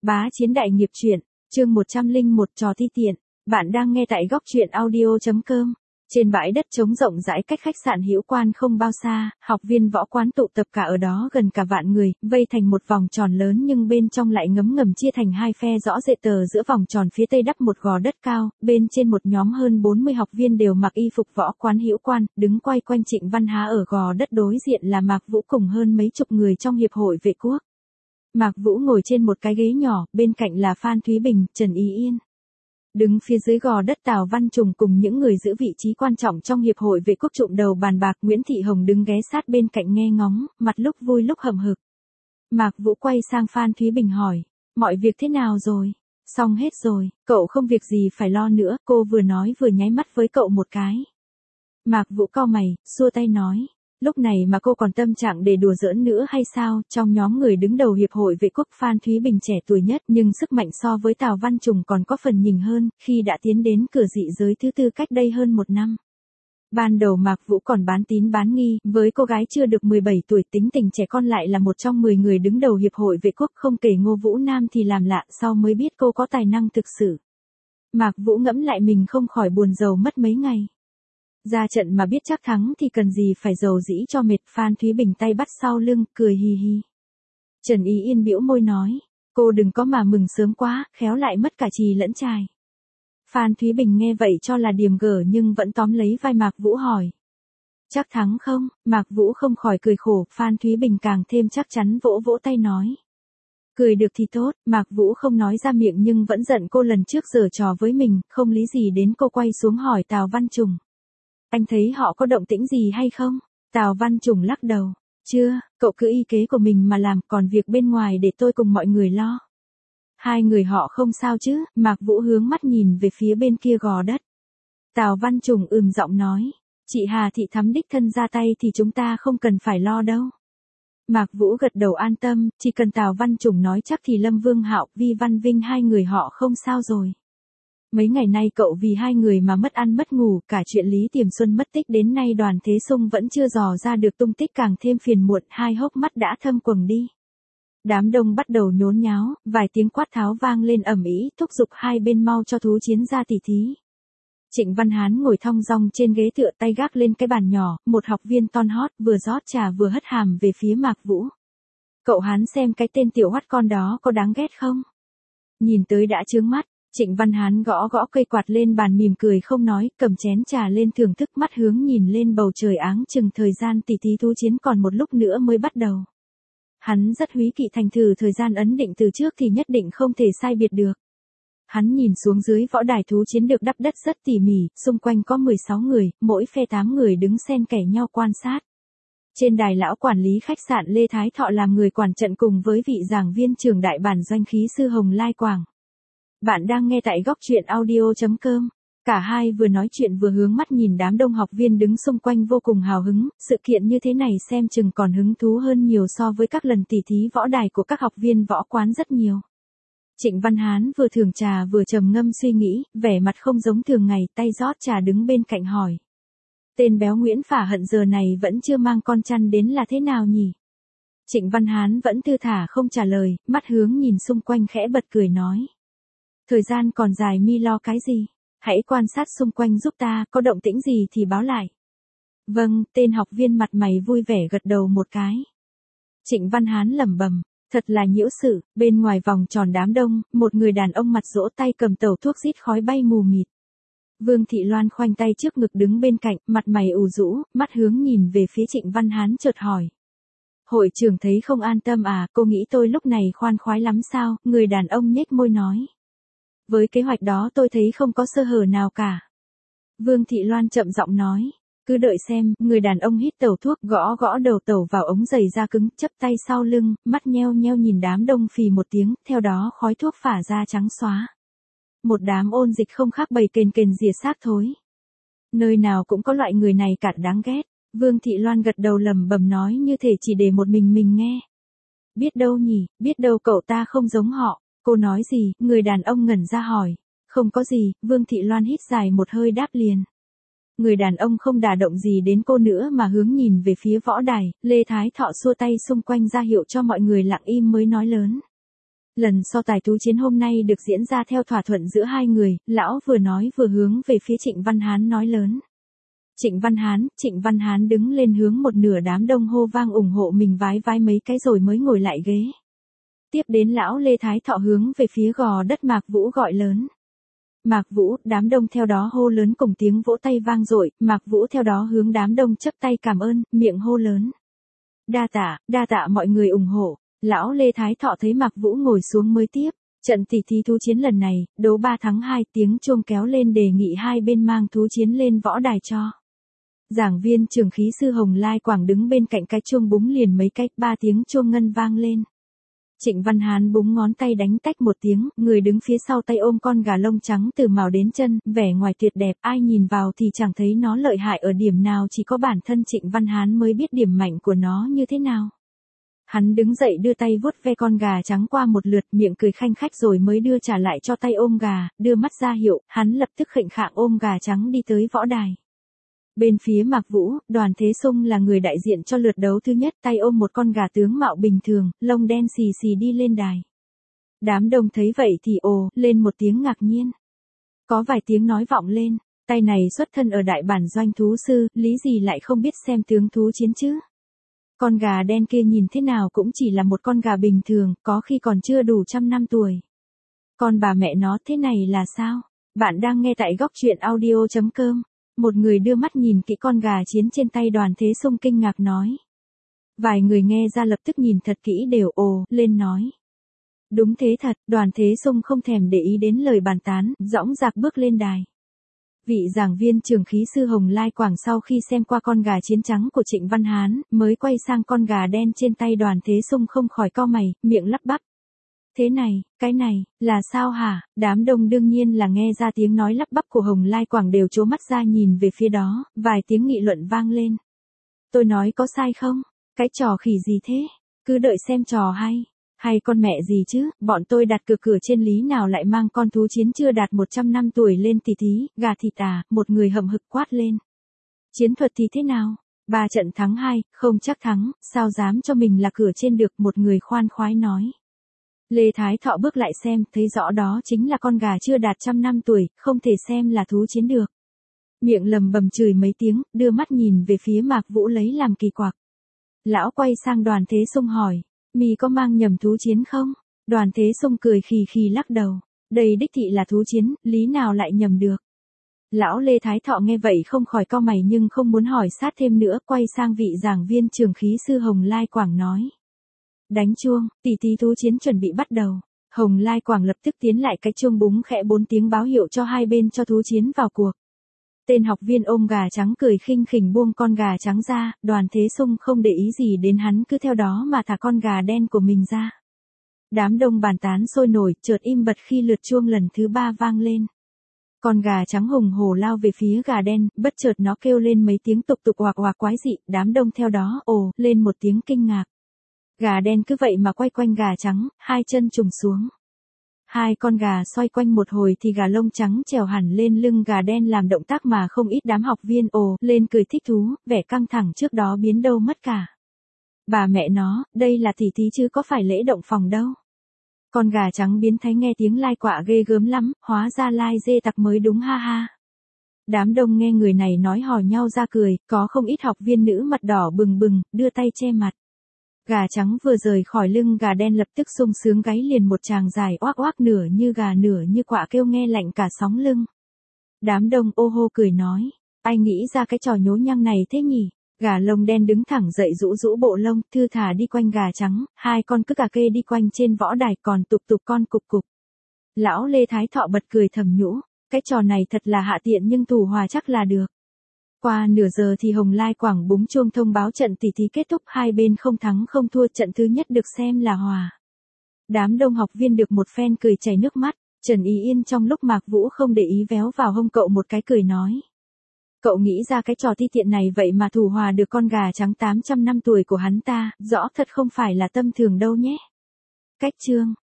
Bá Chiến Đại Nghiệp Truyện, chương 101 trò thi tiện. Bạn đang nghe tại góc truyện audio.com. Trên bãi đất trống rộng rãi cách khách sạn Hữu Quan không bao xa, học viên võ quán tụ tập cả ở đó gần cả vạn người, vây thành một vòng tròn lớn nhưng bên trong lại ngấm ngầm chia thành hai phe rõ rệt. Giữa vòng tròn phía tây đắp một gò đất cao, bên trên một nhóm hơn 40 học viên đều mặc y phục võ quán Hữu Quan, đứng quay quanh Trịnh Văn Há. Ở gò đất đối diện là Mạc Vũ cùng hơn mấy chục người trong hiệp hội vệ quốc. Mạc Vũ ngồi trên một cái ghế nhỏ, bên cạnh là Phan Thúy Bình, Trần Ý Yên. Đứng phía dưới gò đất Tào Văn Trùng cùng những người giữ vị trí quan trọng trong hiệp hội vệ quốc trụm đầu bàn bạc. Nguyễn Thị Hồng đứng ghé sát bên cạnh nghe ngóng, mặt lúc vui lúc hậm hực. Mạc Vũ quay sang Phan Thúy Bình hỏi, mọi việc thế nào rồi? Xong hết rồi, cậu không việc gì phải lo nữa, cô vừa nói vừa nháy mắt với cậu một cái. Mạc Vũ cau mày, xua tay nói. Lúc này mà cô còn tâm trạng để đùa giỡn nữa hay sao? Trong nhóm người đứng đầu hiệp hội vệ quốc, Phan Thúy Bình trẻ tuổi nhất nhưng sức mạnh so với Tào Văn Trùng còn có phần nhỉnh hơn, khi đã tiến đến cửa dị giới thứ tư cách đây hơn 1 năm. Ban đầu Mạc Vũ còn bán tín bán nghi, với cô gái chưa được 17 tuổi tính tình trẻ con lại là một trong 10 người đứng đầu hiệp hội vệ quốc, không kể Ngô Vũ Nam thì làm lạ, sau mới biết cô có tài năng thực sự. Mạc Vũ ngẫm lại mình không khỏi buồn rầu mất mấy ngày. Ra trận mà biết chắc thắng thì cần gì phải dầu dĩ cho mệt. Phan Thúy Bình tay bắt sau lưng, cười hì hì. Trần Ý Yên bĩu môi nói, cô đừng có mà mừng sớm quá, khéo lại mất cả chì lẫn chài. Phan Thúy Bình nghe vậy cho là điềm gở nhưng vẫn tóm lấy vai Mạc Vũ hỏi. Chắc thắng không? Mạc Vũ không khỏi cười khổ, Phan Thúy Bình càng thêm chắc chắn vỗ vỗ tay nói. Cười được thì tốt, Mạc Vũ không nói ra miệng nhưng vẫn giận cô lần trước giở trò với mình, không lý gì đến cô quay xuống hỏi Tào Văn Trùng. Anh thấy họ có động tĩnh gì hay không? Tào Văn Trùng lắc đầu. Chưa, cậu cứ y kế của mình mà làm, còn việc bên ngoài để tôi cùng mọi người lo. Hai người họ không sao chứ? Mạc Vũ hướng mắt nhìn về phía bên kia gò đất. Tào Văn Trùng giọng nói. Chị Hà Thị Thắm đích thân ra tay thì chúng ta không cần phải lo đâu. Mạc Vũ gật đầu an tâm, chỉ cần Tào Văn Trùng nói chắc thì Lâm Vương Hạo, Vi Văn Vinh hai người họ không sao rồi. Mấy ngày nay cậu vì hai người mà mất ăn mất ngủ, cả chuyện Lý Tiềm Xuân mất tích đến nay Đoàn Thế Sung vẫn chưa dò ra được tung tích càng thêm phiền muộn, hai hốc mắt đã thâm quầng đi. Đám đông bắt đầu nhốn nháo, vài tiếng quát tháo vang lên ầm ĩ, thúc giục hai bên mau cho thú chiến ra tỉ thí. Trịnh Văn Hán ngồi thong dong trên ghế tựa tay gác lên cái bàn nhỏ, một học viên ton hót vừa rót trà vừa hất hàm về phía Mạc Vũ. Cậu Hán xem cái tên tiểu hoắt con đó có đáng ghét không? Nhìn tới đã chướng mắt. Trịnh Văn Hán gõ gõ cây quạt lên bàn mỉm cười không nói, cầm chén trà lên thưởng thức, mắt hướng nhìn lên bầu trời áng chừng thời gian tỉ thí thú chiến còn một lúc nữa mới bắt đầu. Hắn rất húy kỵ thành thử thời gian ấn định từ trước thì nhất định không thể sai biệt được. Hắn nhìn xuống dưới võ đài thú chiến được đắp đất rất tỉ mỉ, xung quanh có 16 người, mỗi phe 8 người đứng xen kẽ nhau quan sát. Trên đài lão quản lý khách sạn Lê Thái Thọ làm người quản trận cùng với vị giảng viên trường đại bản doanh khí sư Hồng Lai Quảng. Bạn đang nghe tại góc truyện audio.com. Cả hai vừa nói chuyện vừa hướng mắt nhìn đám đông học viên đứng xung quanh vô cùng hào hứng, sự kiện như thế này xem chừng còn hứng thú hơn nhiều so với các lần tỉ thí võ đài của các học viên võ quán rất nhiều. Trịnh Văn Hán vừa thưởng trà vừa trầm ngâm suy nghĩ, vẻ mặt không giống thường ngày, tay rót trà đứng bên cạnh hỏi. Tên béo Nguyễn Phả Hận giờ này vẫn chưa mang con chăn đến là thế nào nhỉ? Trịnh Văn Hán vẫn thư thả không trả lời, mắt hướng nhìn xung quanh khẽ bật cười nói. Thời gian còn dài mi lo cái gì? Hãy quan sát xung quanh giúp ta, có động tĩnh gì thì báo lại. Vâng, tên học viên mặt mày vui vẻ gật đầu một cái. Trịnh Văn Hán lẩm bẩm, thật là nhiễu sự, bên ngoài vòng tròn đám đông, một người đàn ông mặt rỗ tay cầm tẩu thuốc rít khói bay mù mịt. Vương Thị Loan khoanh tay trước ngực đứng bên cạnh, mặt mày ủ rũ, mắt hướng nhìn về phía Trịnh Văn Hán chợt hỏi. Hội trưởng thấy không an tâm à, cô nghĩ tôi lúc này khoan khoái lắm sao? Người đàn ông nhếch môi nói. Với kế hoạch đó tôi thấy không có sơ hở nào cả. Vương Thị Loan chậm giọng nói. Cứ đợi xem, người đàn ông hít tẩu thuốc, gõ gõ đầu tẩu vào ống giày da cứng, chắp tay sau lưng, mắt nheo nheo nhìn đám đông phì một tiếng, theo đó khói thuốc phả ra trắng xóa. Một đám ôn dịch không khác bầy kền kền rỉa xác thối. Nơi nào cũng có loại người này cả đáng ghét. Vương Thị Loan gật đầu lẩm bẩm nói như thể chỉ để một mình nghe. Biết đâu nhỉ, biết đâu cậu ta không giống họ. Cô nói gì? Người đàn ông ngẩn ra hỏi. Không có gì, Vương Thị Loan hít dài một hơi đáp liền. Người đàn ông không đả động gì đến cô nữa mà hướng nhìn về phía võ đài, Lê Thái Thọ xua tay xung quanh ra hiệu cho mọi người lặng im mới nói lớn. Lần so tài thú chiến hôm nay được diễn ra theo thỏa thuận giữa hai người, lão vừa nói vừa hướng về phía Trịnh Văn Hán nói lớn. Trịnh Văn Hán đứng lên hướng một nửa đám đông hô vang ủng hộ mình vái vái mấy cái rồi mới ngồi lại ghế. Tiếp đến lão Lê Thái Thọ hướng về phía gò đất Mạc Vũ gọi lớn. Mạc Vũ, đám đông theo đó hô lớn cùng tiếng vỗ tay vang dội, Mạc Vũ theo đó hướng đám đông chấp tay cảm ơn, miệng hô lớn. Đa tạ mọi người ủng hộ. Lão Lê Thái Thọ thấy Mạc Vũ ngồi xuống mới tiếp. Trận tỷ thí thú chiến lần này, đấu 3 thắng 2, tiếng chuông kéo lên đề nghị hai bên mang thú chiến lên võ đài cho. Giảng viên trường khí sư Hồng Lai Quảng đứng bên cạnh cái chuông búng liền mấy cách, 3 tiếng chuông ngân vang lên. Trịnh Văn Hán búng ngón tay đánh tách một tiếng, người đứng phía sau tay ôm con gà lông trắng từ mào đến chân, vẻ ngoài tuyệt đẹp, ai nhìn vào thì chẳng thấy nó lợi hại ở điểm nào, chỉ có bản thân Trịnh Văn Hán mới biết điểm mạnh của nó như thế nào. Hắn đứng dậy đưa tay vuốt ve con gà trắng qua một lượt, miệng cười khanh khách rồi mới đưa trả lại cho tay ôm gà, đưa mắt ra hiệu, hắn lập tức khệnh khạng ôm gà trắng đi tới võ đài. Bên phía Mạc Vũ, Đoàn Thế Sung là người đại diện cho lượt đấu thứ nhất, tay ôm một con gà tướng mạo bình thường, lông đen xì xì đi lên đài. Đám đông thấy vậy thì ồ lên một tiếng ngạc nhiên. Có vài tiếng nói vọng lên, tay này xuất thân ở đại bản doanh thú sư, lý gì lại không biết xem tướng thú chiến chứ. Con gà đen kia nhìn thế nào cũng chỉ là một con gà bình thường, có khi còn chưa đủ 100 năm tuổi. Con bà mẹ nó, thế này là sao? Bạn đang nghe tại góc truyện audio.com. Một người đưa mắt nhìn kỹ con gà chiến trên tay Đoàn Thế Sung kinh ngạc nói. Vài người nghe ra lập tức nhìn thật kỹ đều ồ lên nói. Đúng thế thật, Đoàn Thế Sung không thèm để ý đến lời bàn tán, dõng dạc bước lên đài. Vị giảng viên trường khí sư Hồng Lai Quảng sau khi xem qua con gà chiến trắng của Trịnh Văn Hán, mới quay sang con gà đen trên tay Đoàn Thế Sung không khỏi cau mày, miệng lắp bắp. Thế này, cái này, là sao hả? Đám đông đương nhiên là nghe ra tiếng nói lắp bắp của Hồng Lai Quảng đều trố mắt ra nhìn về phía đó, vài tiếng nghị luận vang lên. Tôi nói có sai không? Cái trò khỉ gì thế? Cứ đợi xem trò hay con mẹ gì chứ, bọn tôi đặt cửa trên lý nào lại mang con thú chiến chưa đạt 100 năm tuổi lên tỷ thí, gà thịt à, một người hậm hực quát lên. Chiến thuật thì thế nào? 3 trận thắng 2, không chắc thắng, sao dám cho mình là cửa trên được, một người khoan khoái nói. Lê Thái Thọ bước lại xem, thấy rõ đó chính là con gà chưa đạt 100 năm tuổi, không thể xem là thú chiến được. Miệng lầm bầm chửi mấy tiếng, đưa mắt nhìn về phía Mạc Vũ lấy làm kỳ quặc. Lão quay sang Đoàn Thế Sung hỏi, mì có mang nhầm thú chiến không? Đoàn Thế Sung cười khì khì lắc đầu, đây đích thị là thú chiến, lý nào lại nhầm được. Lão Lê Thái Thọ nghe vậy không khỏi cau mày nhưng không muốn hỏi sát thêm nữa, quay sang vị giảng viên trường khí sư Hồng Lai Quảng nói. Đánh chuông, tỷ thí thú chiến chuẩn bị bắt đầu. Hồng Lai Quảng lập tức tiến lại cái chuông búng khẽ 4 tiếng báo hiệu cho hai bên cho thú chiến vào cuộc. Tên học viên ôm gà trắng cười khinh khỉnh buông con gà trắng ra, Đoàn Thế Sung không để ý gì đến hắn cứ theo đó mà thả con gà đen của mình ra. Đám đông bàn tán sôi nổi, chợt im bặt khi lượt chuông lần thứ 3 vang lên. Con gà trắng hùng hổ lao về phía gà đen, bất chợt nó kêu lên mấy tiếng tục tục oạc oạc quái dị, đám đông theo đó ồ lên một tiếng kinh ngạc. Gà đen cứ vậy mà quay quanh gà trắng, hai chân trùng xuống. Hai con gà xoay quanh một hồi thì gà lông trắng trèo hẳn lên lưng gà đen làm động tác mà không ít đám học viên ồ lên cười thích thú, vẻ căng thẳng trước đó biến đâu mất cả. Bà mẹ nó, đây là tỷ thí chứ có phải lễ động phòng đâu. Con gà trắng biến thái nghe tiếng lai quạ ghê gớm lắm, hóa ra lai dê tặc mới đúng ha ha. Đám đông nghe người này nói hò nhau ra cười, có không ít học viên nữ mặt đỏ bừng bừng, đưa tay che mặt. Gà trắng vừa rời khỏi lưng gà đen lập tức sung sướng gáy liền một tràng dài oác oác nửa như gà nửa như quạ kêu nghe lạnh cả sóng lưng. Đám đông ô hô cười nói, ai nghĩ ra cái trò nhố nhăng này thế nhỉ? Gà lông đen đứng thẳng dậy rũ rũ bộ lông, thư thả đi quanh gà trắng, hai con cứ cà kê đi quanh trên võ đài còn tục tục con cục cục. Lão Lê Thái Thọ bật cười thầm nhũ, cái trò này thật là hạ tiện nhưng thủ hòa chắc là được. Qua nửa giờ thì Hồng Lai Quảng búng chuông thông báo trận tỷ thí kết thúc, hai bên không thắng không thua, trận thứ nhất được xem là hòa. Đám đông học viên được một phen cười chảy nước mắt, Trần Ý Yên trong lúc Mạc Vũ không để ý véo vào hông cậu một cái cười nói. Cậu nghĩ ra cái trò ti tiện này vậy mà thủ hòa được con gà trắng 800 năm tuổi của hắn ta, rõ thật không phải là tâm thường đâu nhé. Cách chương